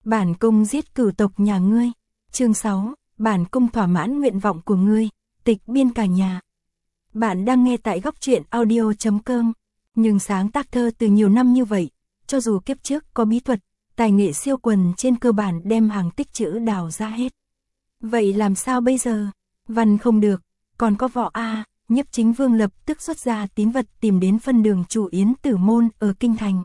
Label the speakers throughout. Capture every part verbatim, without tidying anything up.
Speaker 1: Bản cung giết cửu tộc nhà ngươi. Chương sáu, bản cung thỏa mãn nguyện vọng của ngươi, tịch biên cả nhà. Bạn đang nghe tại góc truyện audio chấm com. Nhưng sáng tác thơ từ nhiều năm như vậy, cho dù kiếp trước có bí thuật, tài nghệ siêu quần trên cơ bản đem hàng tích chữ đào ra hết. Vậy làm sao bây giờ? Văn không được, còn có võ a. Nhiếp Chính Vương lập tức xuất ra tín vật tìm đến phân đường chủ Yến Tử Môn ở Kinh Thành.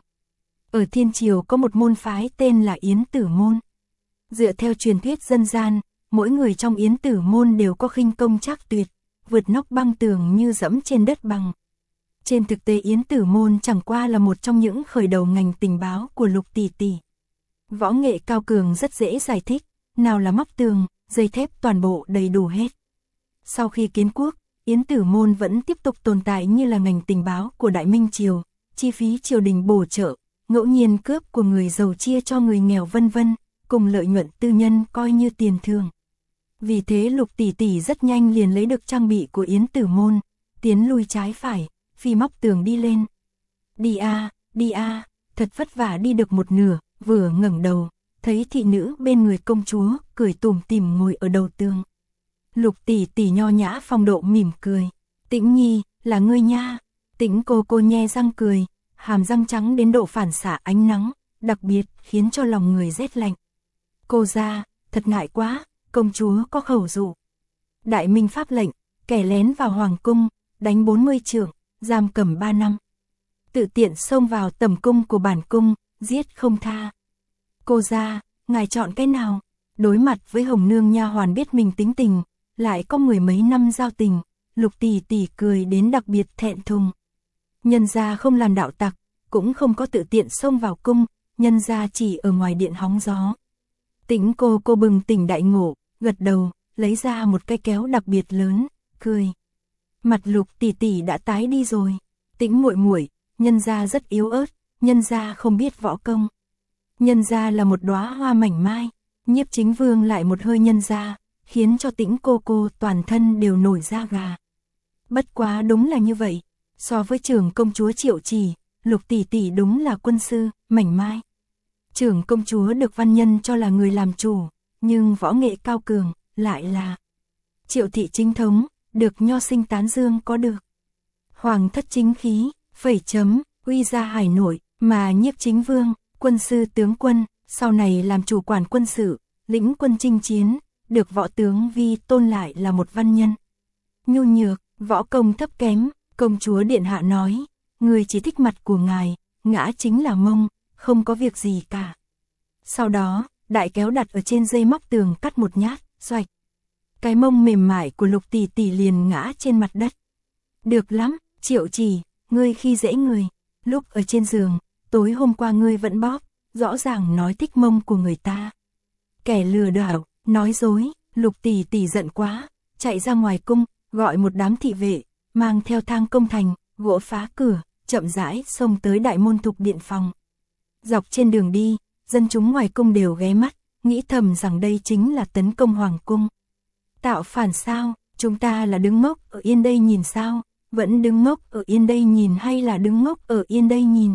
Speaker 1: Ở Thiên Triều có một môn phái tên là Yến Tử Môn. Dựa theo truyền thuyết dân gian, mỗi người trong Yến Tử Môn đều có khinh công trác tuyệt, vượt nóc băng tường như dẫm trên đất bằng. Trên thực tế Yến Tử Môn chẳng qua là một trong những khởi đầu ngành tình báo của Lục tỷ tỷ. Võ nghệ cao cường rất dễ giải thích, nào là móc tường, dây thép toàn bộ đầy đủ hết. Sau khi kiến quốc, Yến Tử Môn vẫn tiếp tục tồn tại như là ngành tình báo của Đại Minh Triều, chi phí triều đình bổ trợ, ngẫu nhiên cướp của người giàu chia cho người nghèo vân vân, cùng lợi nhuận tư nhân coi như tiền thường. Vì thế Lục tỷ tỷ rất nhanh liền lấy được trang bị của Yến Tử Môn, tiến lui trái phải, phi móc tường đi lên. Đi a, đi a, thật vất vả đi được một nửa, vừa ngẩng đầu, thấy thị nữ bên người công chúa cười tủm tỉm ngồi ở đầu tường. Lục tỷ tỷ nho nhã phong độ mỉm cười, Tĩnh nhi, là ngươi nha. Tĩnh cô cô nhe răng cười, hàm răng trắng đến độ phản xạ ánh nắng, đặc biệt khiến cho lòng người rét lạnh. Cô ra, thật ngại quá, công chúa có khẩu dụ. Đại Minh pháp lệnh, kẻ lén vào hoàng cung, đánh bốn mươi trượng, giam cầm ba năm. Tự tiện xông vào tầm cung của bản cung, giết không tha. Cô ra, ngài chọn cái nào? Đối mặt với Hồng Nương nha hoàn biết mình tính tình, lại có mười mấy năm giao tình, Lục tỷ tỷ cười đến đặc biệt thẹn thùng. Nhân gia không làm đạo tặc, cũng không có tự tiện xông vào cung, nhân gia chỉ ở ngoài điện hóng gió. Tĩnh cô cô bừng tỉnh đại ngộ, gật đầu, lấy ra một cái kéo đặc biệt lớn, cười. Mặt Lục tỷ tỷ đã tái đi rồi. Tĩnh muội muội, nhân gia rất yếu ớt, nhân gia không biết võ công. Nhân gia là một đóa hoa mảnh mai, Nhiếp Chính Vương lại một hơi nhân gia, khiến cho Tĩnh cô cô toàn thân đều nổi da gà. Bất quá đúng là như vậy, so với trưởng công chúa Triệu Trì, Lục tỷ tỷ đúng là quân sư, mảnh mai. Trưởng công chúa được văn nhân cho là người làm chủ, nhưng võ nghệ cao cường, lại là Triệu thị chính thống, được nho sinh tán dương có được. Hoàng thất chính khí, phẩy chấm, uy ra hải nổi, mà Nhiếp Chính Vương, quân sư tướng quân, sau này làm chủ quản quân sự, lĩnh quân chinh chiến, được võ tướng vi tôn lại là một văn nhân. Nhu nhược, võ công thấp kém, công chúa điện hạ nói, người chỉ thích mặt của ngài, ngã chính là mông, không có việc gì cả. Sau đó, đại kéo đặt ở trên dây móc tường cắt một nhát, xoạch. Cái mông mềm mại của Lục tỷ tỷ liền ngã trên mặt đất. Được lắm, Triệu Trì, ngươi khi dễ người, lúc ở trên giường, tối hôm qua ngươi vẫn bóp, rõ ràng nói thích mông của người ta. Kẻ lừa đảo, nói dối, Lục tỷ tỷ giận quá, chạy ra ngoài cung, gọi một đám thị vệ, mang theo thang công thành, gỗ phá cửa, chậm rãi xông tới đại môn thục điện phòng. Dọc trên đường đi, dân chúng ngoài cung đều ghé mắt, nghĩ thầm rằng đây chính là tấn công hoàng cung. Tạo phản sao, chúng ta là đứng ngốc ở yên đây nhìn sao, vẫn đứng ngốc ở yên đây nhìn hay là đứng ngốc ở yên đây nhìn.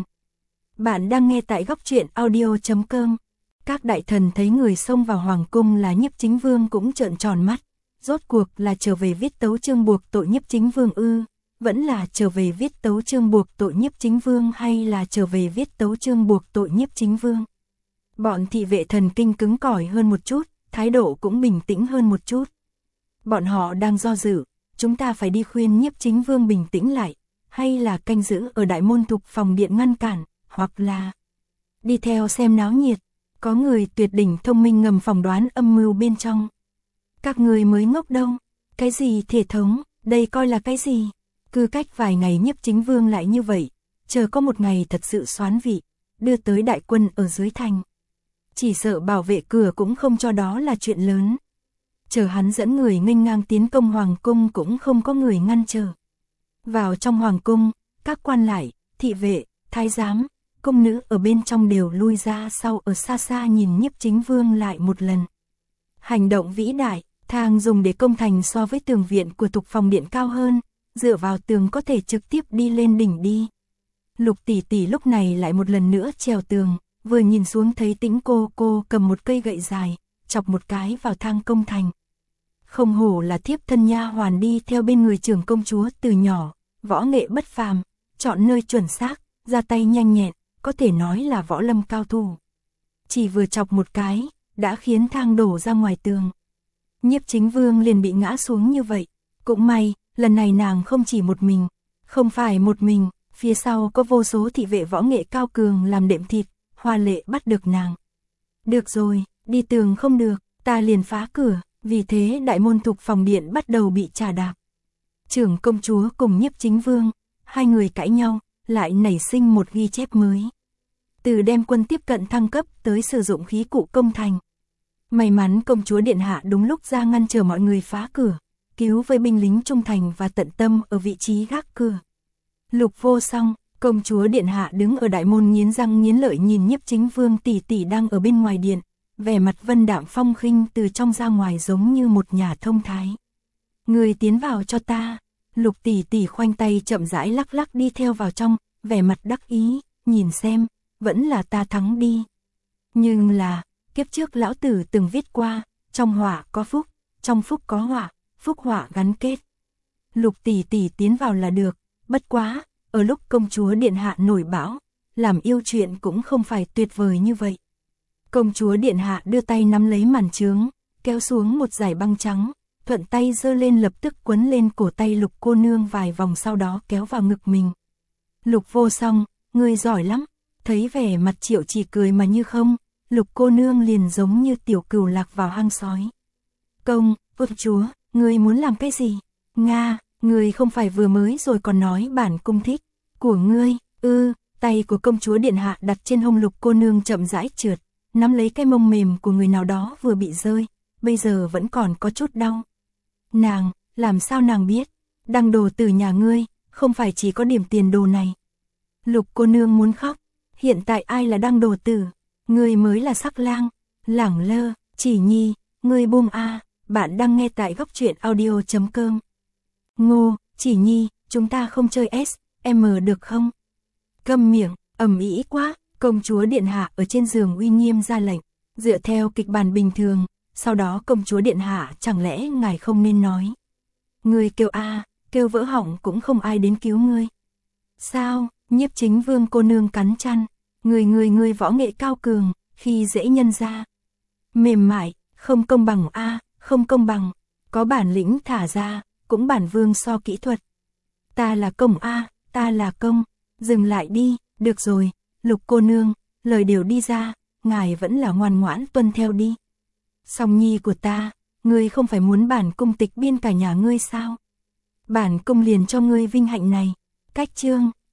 Speaker 1: Bạn đang nghe tại góc truyện audio chấm com. Các đại thần thấy người xông vào hoàng cung là Nhiếp Chính Vương cũng trợn tròn mắt, rốt cuộc là trở về viết tấu chương buộc tội Nhiếp Chính Vương ư, vẫn là trở về viết tấu chương buộc tội Nhiếp Chính Vương hay là trở về viết tấu chương buộc tội Nhiếp Chính Vương. Bọn thị vệ thần kinh cứng cỏi hơn một chút, thái độ cũng bình tĩnh hơn một chút. Bọn họ đang do dự, chúng ta phải đi khuyên Nhiếp Chính Vương bình tĩnh lại, hay là canh giữ ở đại môn thục phòng điện ngăn cản, hoặc là đi theo xem náo nhiệt. Có người tuyệt đỉnh thông minh ngầm phỏng đoán âm mưu bên trong. Các người mới ngốc đâu, cái gì thể thống, đây coi là cái gì. Cứ cách vài ngày Nhiếp Chính Vương lại như vậy, chờ có một ngày thật sự soán vị, đưa tới đại quân ở dưới thành. Chỉ sợ bảo vệ cửa cũng không cho đó là chuyện lớn. Chờ hắn dẫn người nghênh ngang tiến công hoàng cung cũng không có người ngăn trở. Vào trong hoàng cung, các quan lại, thị vệ, thái giám, công nữ ở bên trong đều lui ra sau ở xa xa nhìn Nhiếp Chính Vương lại một lần. Hành động vĩ đại, thang dùng để công thành so với tường viện của thục phòng điện cao hơn, dựa vào tường có thể trực tiếp đi lên đỉnh đi. Lục tỷ tỷ lúc này lại một lần nữa trèo tường, vừa nhìn xuống thấy Tĩnh cô cô cầm một cây gậy dài, chọc một cái vào thang công thành. Không hổ là thiếp thân nha hoàn đi theo bên người trưởng công chúa từ nhỏ, võ nghệ bất phàm, chọn nơi chuẩn xác, ra tay nhanh nhẹn, có thể nói là võ lâm cao thủ. Chỉ vừa chọc một cái, đã khiến thang đổ ra ngoài tường. Nhiếp Chính Vương liền bị ngã xuống như vậy. Cũng may, lần này nàng không chỉ một mình, không phải một mình, phía sau có vô số thị vệ võ nghệ cao cường làm đệm thịt, hoa lệ bắt được nàng. Được rồi, đi tường không được, ta liền phá cửa, vì thế đại môn thục phòng điện bắt đầu bị trà đạp. Trưởng công chúa cùng Nhiếp Chính Vương, hai người cãi nhau, lại nảy sinh một ghi chép mới. Từ đem quân tiếp cận thăng cấp tới sử dụng khí cụ công thành. May mắn công chúa điện hạ đúng lúc ra ngăn chờ mọi người phá cửa, cứu với binh lính trung thành và tận tâm ở vị trí gác cửa. Lục Vô Song, công chúa điện hạ đứng ở đại môn nghiến răng nghiến lợi nhìn Nhiếp Chính Vương tỷ tỷ đang ở bên ngoài điện, vẻ mặt vân đạm phong khinh từ trong ra ngoài giống như một nhà thông thái. Người tiến vào cho ta. Lục tỷ tỷ khoanh tay chậm rãi lắc lắc đi theo vào trong, vẻ mặt đắc ý, nhìn xem, vẫn là ta thắng đi. Nhưng là, kiếp trước lão tử từng viết qua, trong họa có phúc, trong phúc có họa, phúc họa gắn kết. Lục tỷ tỷ tiến vào là được, bất quá, ở lúc công chúa điện hạ nổi bão, làm yêu chuyện cũng không phải tuyệt vời như vậy. Công chúa điện hạ đưa tay nắm lấy màn trướng, kéo xuống một dải băng trắng, thuận tay giơ lên lập tức quấn lên cổ tay Lục cô nương vài vòng sau đó kéo vào ngực mình. Lục Vô Song, ngươi giỏi lắm, thấy vẻ mặt Triệu Chỉ cười mà như không, Lục cô nương liền giống như tiểu cừu lạc vào hang sói. Công, út chúa, ngươi muốn làm cái gì? Nga, ngươi không phải vừa mới rồi còn nói bản cung thích của ngươi, ư, tay của công chúa điện hạ đặt trên hông Lục cô nương chậm rãi trượt, nắm lấy cái mông mềm của người nào đó vừa bị rơi, bây giờ vẫn còn có chút đau. Nàng, làm sao nàng biết, đăng đồ tử nhà ngươi, không phải chỉ có điểm tiền đồ này. Lục cô nương muốn khóc, hiện tại ai là đăng đồ tử, ngươi mới là sắc lang, lẳng lơ, Chỉ Nhi, ngươi buông a, bạn đang nghe tại góc truyện audio chấm com. Ngô, Chỉ Nhi, chúng ta không chơi S, M được không? Câm miệng, ầm ĩ quá, công chúa điện hạ ở trên giường uy nghiêm ra lệnh, dựa theo kịch bản bình thường. Sau đó công chúa điện hạ chẳng lẽ ngài không nên nói. Ngươi kêu a, kêu vỡ họng cũng không ai đến cứu ngươi. Sao, Nhiếp Chính Vương cô nương cắn chăn, người người người võ nghệ cao cường, khi dễ nhân ra. Mềm mại, không công bằng a, không công bằng, có bản lĩnh thả ra, cũng bản vương so kỹ thuật. Ta là công a, ta là công, dừng lại đi, được rồi, Lục cô nương, lời đều đi ra, ngài vẫn là ngoan ngoãn tuân theo đi. Song nhi của ta, ngươi không phải muốn bản cung tịch biên cả nhà ngươi sao? Bản cung liền cho ngươi vinh hạnh này. Cách chương,